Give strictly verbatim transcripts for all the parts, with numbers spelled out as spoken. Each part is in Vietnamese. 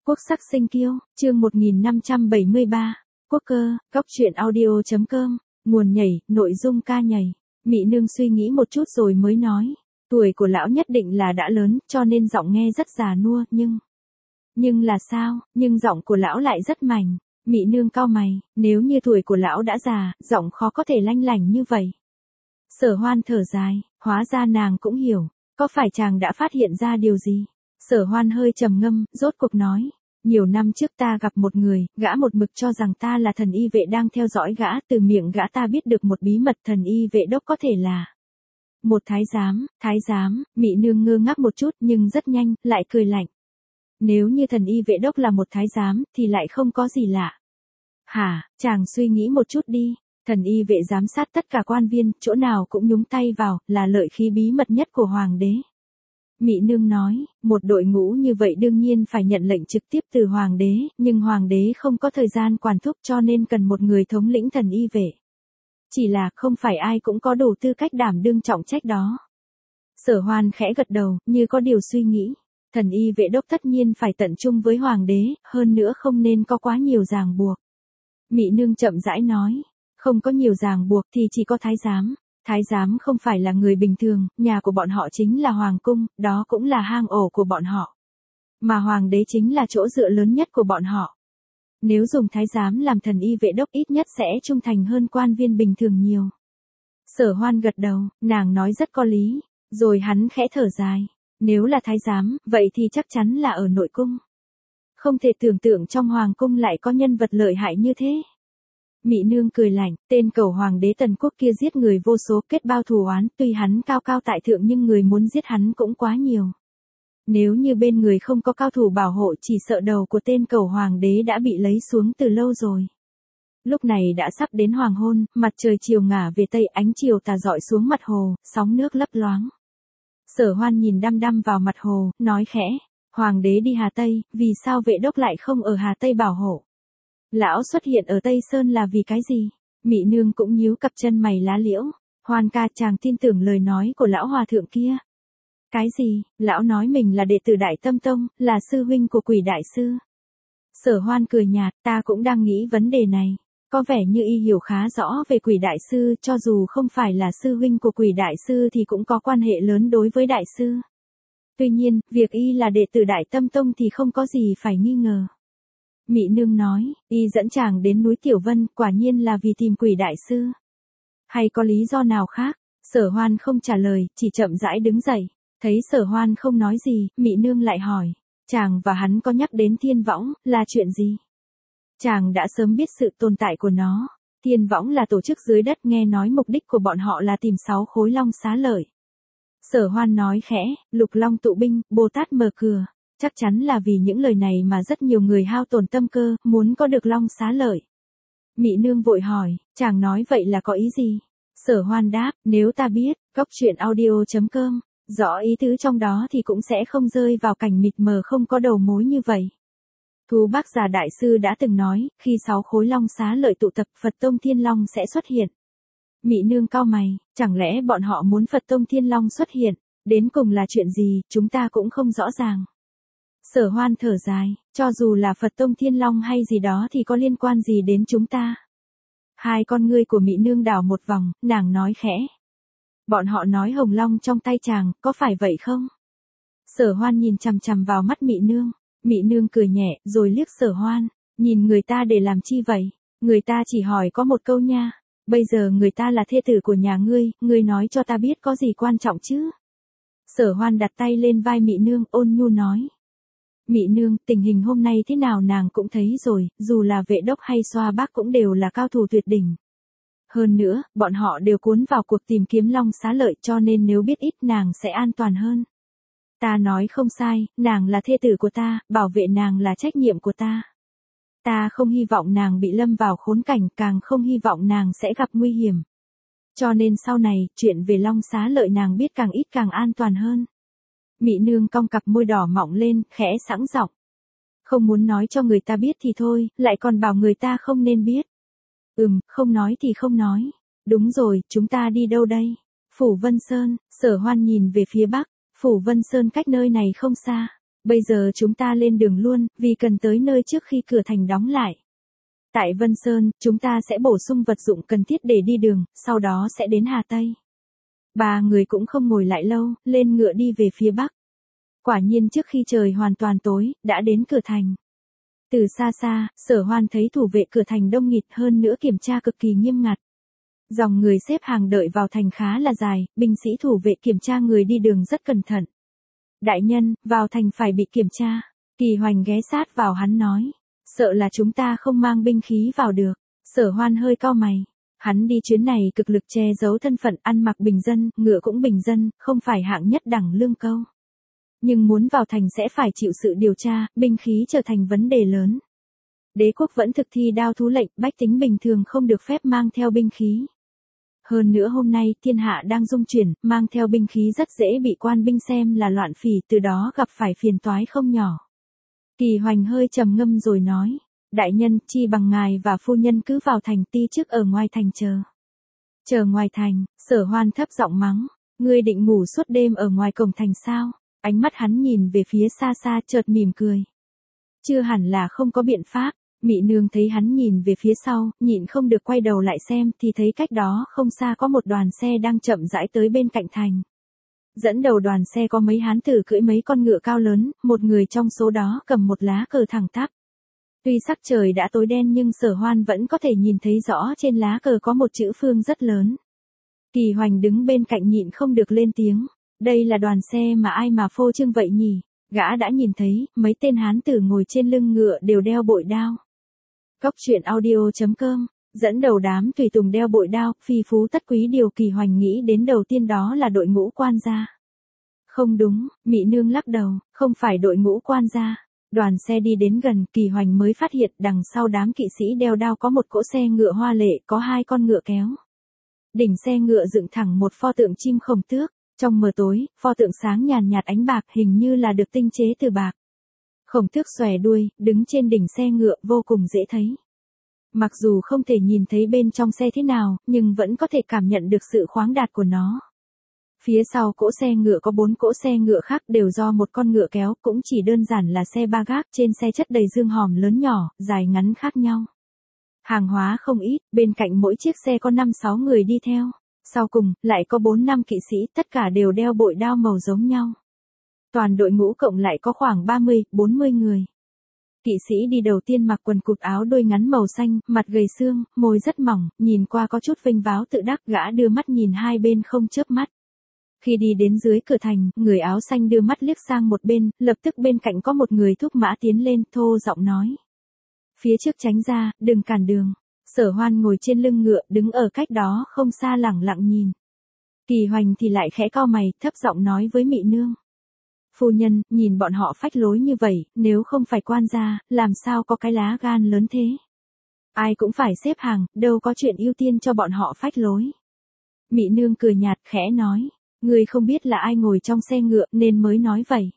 Quốc sắc sinh kiêu, chương một nghìn năm trăm bảy mươi ba, Quốc cơ, cóc truyện audio.com, nguồn nhảy, nội dung ca nhảy. Mị nương suy nghĩ một chút rồi mới nói, tuổi của lão nhất định là đã lớn, cho nên giọng nghe rất già nua, nhưng... Nhưng là sao, nhưng giọng của lão lại rất mảnh. Mị nương cau mày, nếu như tuổi của lão đã già, giọng khó có thể lanh lảnh như vậy. Sở Hoan thở dài, hóa ra nàng cũng hiểu, có phải chàng đã phát hiện ra điều gì? Sở Hoan hơi trầm ngâm, rốt cuộc nói, nhiều năm trước ta gặp một người, gã một mực cho rằng ta là thần y vệ đang theo dõi gã, từ miệng gã ta biết được một bí mật thần y vệ đốc có thể là một thái giám, thái giám. Mị nương ngơ ngác một chút nhưng rất nhanh, lại cười lạnh. Nếu như thần y vệ đốc là một thái giám, thì lại không có gì lạ. Hả, chàng suy nghĩ một chút đi, thần y vệ giám sát tất cả quan viên, chỗ nào cũng nhúng tay vào, là lợi khí bí mật nhất của hoàng đế. Mị nương nói, một đội ngũ như vậy đương nhiên phải nhận lệnh trực tiếp từ hoàng đế, nhưng hoàng đế không có thời gian quản thúc cho nên cần một người thống lĩnh thần y vệ. Chỉ là không phải ai cũng có đủ tư cách đảm đương trọng trách đó. Sở Hoan khẽ gật đầu, như có điều suy nghĩ. Thần y vệ đốc tất nhiên phải tận trung với hoàng đế, hơn nữa không nên có quá nhiều ràng buộc. Mị nương chậm rãi nói, không có nhiều ràng buộc thì chỉ có thái giám. Thái giám không phải là người bình thường, nhà của bọn họ chính là hoàng cung, đó cũng là hang ổ của bọn họ. Mà hoàng đế chính là chỗ dựa lớn nhất của bọn họ. Nếu dùng thái giám làm thần y vệ đốc ít nhất sẽ trung thành hơn quan viên bình thường nhiều. Sở Hoan gật đầu, nàng nói rất có lý, rồi hắn khẽ thở dài. Nếu là thái giám, vậy thì chắc chắn là ở nội cung. Không thể tưởng tượng trong hoàng cung lại có nhân vật lợi hại như thế. Mị nương cười lạnh, tên cẩu hoàng đế Tần Quốc kia giết người vô số, kết bao thù oán, tuy hắn cao cao tại thượng nhưng người muốn giết hắn cũng quá nhiều. Nếu như bên người không có cao thủ bảo hộ, chỉ sợ đầu của tên cẩu hoàng đế đã bị lấy xuống từ lâu rồi. Lúc này đã sắp đến hoàng hôn, mặt trời chiều ngả về tây, ánh chiều tà rọi xuống mặt hồ, sóng nước lấp loáng. Sở Hoan nhìn đăm đăm vào mặt hồ, nói khẽ, hoàng đế đi Hà Tây, vì sao vệ đốc lại không ở Hà Tây bảo hộ? Lão xuất hiện ở Tây Sơn là vì cái gì? Mị nương cũng nhíu cặp chân mày lá liễu. Hoan ca, chàng tin tưởng lời nói của lão hòa thượng kia. Cái gì? Lão nói mình là đệ tử Đại Tâm Tông, là sư huynh của Quỷ Đại Sư. Sở Hoan cười nhạt, ta cũng đang nghĩ vấn đề này. Có vẻ như y hiểu khá rõ về Quỷ Đại Sư, cho dù không phải là sư huynh của Quỷ Đại Sư thì cũng có quan hệ lớn đối với Đại Sư. Tuy nhiên, việc y là đệ tử Đại Tâm Tông thì không có gì phải nghi ngờ. Mị nương nói, y dẫn chàng đến núi Tiểu Vân, quả nhiên là vì tìm Quỷ Đại Sư. Hay có lý do nào khác? Sở Hoan không trả lời, chỉ chậm rãi đứng dậy. Thấy Sở Hoan không nói gì, Mị nương lại hỏi, chàng và hắn có nhắc đến Thiên Võng, là chuyện gì? Chàng đã sớm biết sự tồn tại của nó. Thiên Võng là tổ chức dưới đất, nghe nói mục đích của bọn họ là tìm sáu khối long xá lợi. Sở Hoan nói khẽ, Lục Long tụ binh, Bồ Tát mở cửa. Chắc chắn là vì những lời này mà rất nhiều người hao tổn tâm cơ, muốn có được long xá lợi. Mị nương vội hỏi, chàng nói vậy là có ý gì? Sở Hoan đáp, nếu ta biết, cóc truyện audio.com, rõ ý tứ trong đó thì cũng sẽ không rơi vào cảnh mịt mờ không có đầu mối như vậy. Thú Bác Già Đại Sư đã từng nói, khi sáu khối long xá lợi tụ tập, Phật Tông Thiên Long sẽ xuất hiện. Mị nương cau mày, chẳng lẽ bọn họ muốn Phật Tông Thiên Long xuất hiện? Đến cùng là chuyện gì, chúng ta cũng không rõ ràng. Sở Hoan thở dài, cho dù là Phật Tông Thiên Long hay gì đó thì có liên quan gì đến chúng ta? Hai con ngươi của Mị nương đảo một vòng, nàng nói khẽ. Bọn họ nói hồng long trong tay chàng, có phải vậy không? Sở Hoan nhìn chằm chằm vào mắt Mị nương. Mị nương cười nhẹ, rồi liếc Sở Hoan, nhìn người ta để làm chi vậy? Người ta chỉ hỏi có một câu nha, bây giờ người ta là thê tử của nhà ngươi, ngươi nói cho ta biết có gì quan trọng chứ? Sở Hoan đặt tay lên vai Mị nương, ôn nhu nói. Mị nương, tình hình hôm nay thế nào nàng cũng thấy rồi, dù là vệ đốc hay xoa bác cũng đều là cao thủ tuyệt đỉnh. Hơn nữa, bọn họ đều cuốn vào cuộc tìm kiếm long xá lợi, cho nên nếu biết ít nàng sẽ an toàn hơn. Ta nói không sai, nàng là thê tử của ta, bảo vệ nàng là trách nhiệm của ta. Ta không hy vọng nàng bị lâm vào khốn cảnh, càng không hy vọng nàng sẽ gặp nguy hiểm. Cho nên sau này, chuyện về long xá lợi nàng biết càng ít càng an toàn hơn. Mị nương cong cặp môi đỏ mọng lên, khẽ sẵn giọng. Không muốn nói cho người ta biết thì thôi, lại còn bảo người ta không nên biết. Ừm, không nói thì không nói. Đúng rồi, chúng ta đi đâu đây? Phủ Vân Sơn. Sở Hoan nhìn về phía bắc. Phủ Vân Sơn cách nơi này không xa. Bây giờ chúng ta lên đường luôn, vì cần tới nơi trước khi cửa thành đóng lại. Tại Vân Sơn, chúng ta sẽ bổ sung vật dụng cần thiết để đi đường, sau đó sẽ đến Hà Tây. Ba người cũng không ngồi lại lâu, lên ngựa đi về phía bắc. Quả nhiên trước khi trời hoàn toàn tối, đã đến cửa thành. Từ xa xa, Sở Hoan thấy thủ vệ cửa thành đông nghịt, hơn nữa kiểm tra cực kỳ nghiêm ngặt. Dòng người xếp hàng đợi vào thành khá là dài, binh sĩ thủ vệ kiểm tra người đi đường rất cẩn thận. Đại nhân, vào thành phải bị kiểm tra. Kỳ Hoành ghé sát vào hắn nói. Sợ là chúng ta không mang binh khí vào được. Sở Hoan hơi cau mày. Hắn đi chuyến này cực lực che giấu thân phận, ăn mặc bình dân, ngựa cũng bình dân, không phải hạng nhất đẳng lương câu. Nhưng muốn vào thành sẽ phải chịu sự điều tra, binh khí trở thành vấn đề lớn. Đế quốc vẫn thực thi đao thú lệnh, bách tính bình thường không được phép mang theo binh khí. Hơn nữa hôm nay thiên hạ đang dung chuyển, mang theo binh khí rất dễ bị quan binh xem là loạn phỉ, từ đó gặp phải phiền toái không nhỏ. Kỳ Hoành hơi trầm ngâm rồi nói, đại nhân, chi bằng ngài và phu nhân cứ vào thành, ti trước ở ngoài thành chờ. Chờ ngoài thành, Sở Hoan thấp giọng mắng, ngươi định ngủ suốt đêm ở ngoài cổng thành sao? Ánh mắt hắn nhìn về phía xa xa chợt mỉm cười. Chưa hẳn là không có biện pháp. Mị nương thấy hắn nhìn về phía sau, nhịn không được quay đầu lại xem thì thấy cách đó không xa có một đoàn xe đang chậm rãi tới bên cạnh thành. Dẫn đầu đoàn xe có mấy hán tử cưỡi mấy con ngựa cao lớn, một người trong số đó cầm một lá cờ thẳng tắp. Tuy sắc trời đã tối đen nhưng Sở Hoan vẫn có thể nhìn thấy rõ trên lá cờ có một chữ Phương rất lớn. Kỳ Hoành đứng bên cạnh nhịn không được lên tiếng. Đây là đoàn xe mà ai mà phô trương vậy nhỉ? Gã đã nhìn thấy, mấy tên hán tử ngồi trên lưng ngựa đều đeo bội đao. Cóc truyện audio chấm com, dẫn đầu đám tùy tùng đeo bội đao, phi phú tất quý, điều Kỳ Hoành nghĩ đến đầu tiên đó là đội ngũ quan gia. Không đúng, Mị nương lắc đầu, không phải đội ngũ quan gia. Đoàn xe đi đến gần, Kỳ Hoành mới phát hiện đằng sau đám kỵ sĩ đeo đao có một cỗ xe ngựa hoa lệ, có hai con ngựa kéo. Đỉnh xe ngựa dựng thẳng một pho tượng chim khổng tước. Trong mờ tối, pho tượng sáng nhàn nhạt ánh bạc, hình như là được tinh chế từ bạc. Khổng tước xòe đuôi, đứng trên đỉnh xe ngựa, vô cùng dễ thấy. Mặc dù không thể nhìn thấy bên trong xe thế nào, nhưng vẫn có thể cảm nhận được sự khoáng đạt của nó. Phía sau cỗ xe ngựa có bốn cỗ xe ngựa khác, đều do một con ngựa kéo, cũng chỉ đơn giản là xe ba gác, trên xe chất đầy dương hòm lớn nhỏ, dài ngắn khác nhau. Hàng hóa không ít, bên cạnh mỗi chiếc xe có năm sáu người đi theo. Sau cùng, lại có bốn năm kỵ sĩ, tất cả đều đeo bội đao màu giống nhau. Toàn đội ngũ cộng lại có khoảng ba mươi, bốn mươi người. Kỵ sĩ đi đầu tiên mặc quần cụt áo đôi ngắn màu xanh, mặt gầy xương, môi rất mỏng, nhìn qua có chút vênh váo tự đắc, gã đưa mắt nhìn hai bên không chớp mắt. Khi đi đến dưới cửa thành, người áo xanh đưa mắt liếc sang một bên, lập tức bên cạnh có một người thúc mã tiến lên, thô giọng nói. Phía trước tránh ra, đừng cản đường. Sở Hoan ngồi trên lưng ngựa, đứng ở cách đó không xa lẳng lặng nhìn. Kỳ Hoành thì lại khẽ cau mày, thấp giọng nói với Mị nương. Phu nhân, nhìn bọn họ phách lối như vậy, nếu không phải quan gia, làm sao có cái lá gan lớn thế? Ai cũng phải xếp hàng, đâu có chuyện ưu tiên cho bọn họ phách lối. Mị nương cười nhạt khẽ nói, người không biết là ai ngồi trong xe ngựa nên mới nói vậy.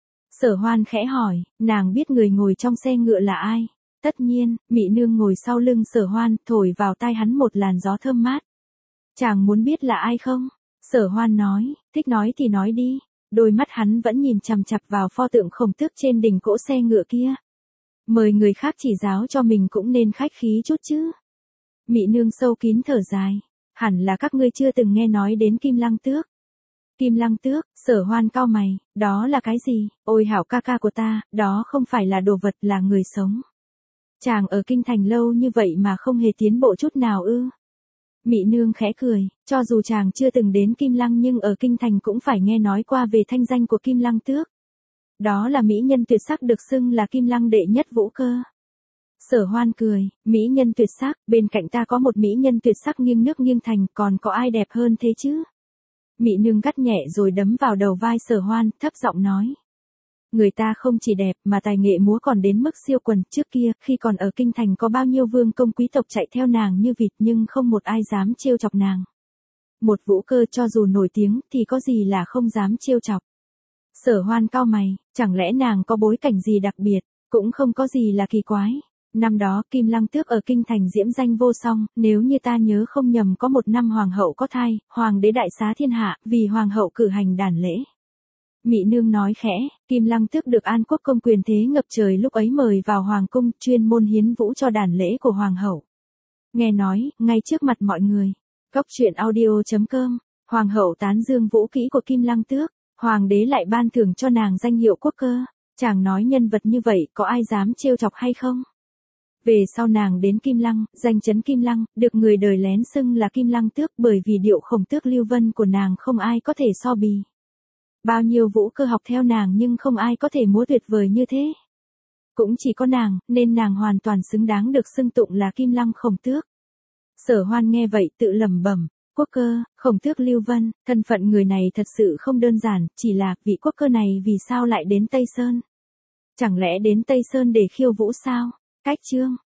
Sở Hoan khẽ hỏi, nàng biết người ngồi trong xe ngựa là ai? Tất nhiên, Mị nương ngồi sau lưng Sở Hoan, thổi vào tai hắn một làn gió thơm mát. Chàng muốn biết là ai không? Sở Hoan nói, thích nói thì nói đi. Đôi mắt hắn vẫn nhìn chằm chằm vào pho tượng khổng tước trên đỉnh cỗ xe ngựa kia. Mời người khác chỉ giáo cho mình cũng nên khách khí chút chứ. Mị nương sâu kín thở dài. Hẳn là các ngươi chưa từng nghe nói đến Kim Lăng Tước. Kim Lăng Tước, Sở Hoan cau mày, đó là cái gì? Ôi hảo ca ca của ta, đó không phải là đồ vật, là người sống. Chàng ở kinh thành lâu như vậy mà không hề tiến bộ chút nào ư? Mị nương khẽ cười, cho dù chàng chưa từng đến Kim Lăng nhưng ở kinh thành cũng phải nghe nói qua về thanh danh của Kim Lăng Tước. Đó là mỹ nhân tuyệt sắc được xưng là Kim Lăng đệ nhất vũ cơ. Sở Hoan cười, mỹ nhân tuyệt sắc, bên cạnh ta có một mỹ nhân tuyệt sắc nghiêng nước nghiêng thành, còn có ai đẹp hơn thế chứ? Mị nương gắt nhẹ rồi đấm vào đầu vai Sở Hoan, thấp giọng nói. Người ta không chỉ đẹp mà tài nghệ múa còn đến mức siêu quần, trước kia, khi còn ở kinh thành có bao nhiêu vương công quý tộc chạy theo nàng như vịt nhưng không một ai dám trêu chọc nàng. Một vũ cơ cho dù nổi tiếng thì có gì là không dám trêu chọc. Sở Hoan cau mày, chẳng lẽ nàng có bối cảnh gì đặc biệt, cũng không có gì là kỳ quái. Năm đó Kim Lăng Tước ở kinh thành diễm danh vô song, nếu như ta nhớ không nhầm có một năm hoàng hậu có thai, hoàng đế đại xá thiên hạ, vì hoàng hậu cử hành đàn lễ. Mị nương nói khẽ, Kim Lăng Tước được An Quốc công quyền thế ngập trời lúc ấy mời vào hoàng cung chuyên môn hiến vũ cho đàn lễ của hoàng hậu. Nghe nói, ngay trước mặt mọi người. Góc truyện audio.com, hoàng hậu tán dương vũ kỹ của Kim Lăng Tước, hoàng đế lại ban thưởng cho nàng danh hiệu quốc cơ. Chàng nói nhân vật như vậy có ai dám trêu chọc hay không? Về sau nàng đến Kim Lăng, danh chấn Kim Lăng, được người đời lén xưng là Kim Lăng Tước bởi vì điệu khổng tước lưu vân của nàng không ai có thể so bì. Bao nhiêu vũ cơ học theo nàng nhưng không ai có thể múa tuyệt vời như thế. Cũng chỉ có nàng, nên nàng hoàn toàn xứng đáng được xưng tụng là Kim Lăng khổng tước. Sở Hoan nghe vậy tự lẩm bẩm, quốc cơ, khổng tước lưu vân, thân phận người này thật sự không đơn giản, chỉ là vị quốc cơ này vì sao lại đến Tây Sơn? Chẳng lẽ đến Tây Sơn để khiêu vũ sao? Cách chương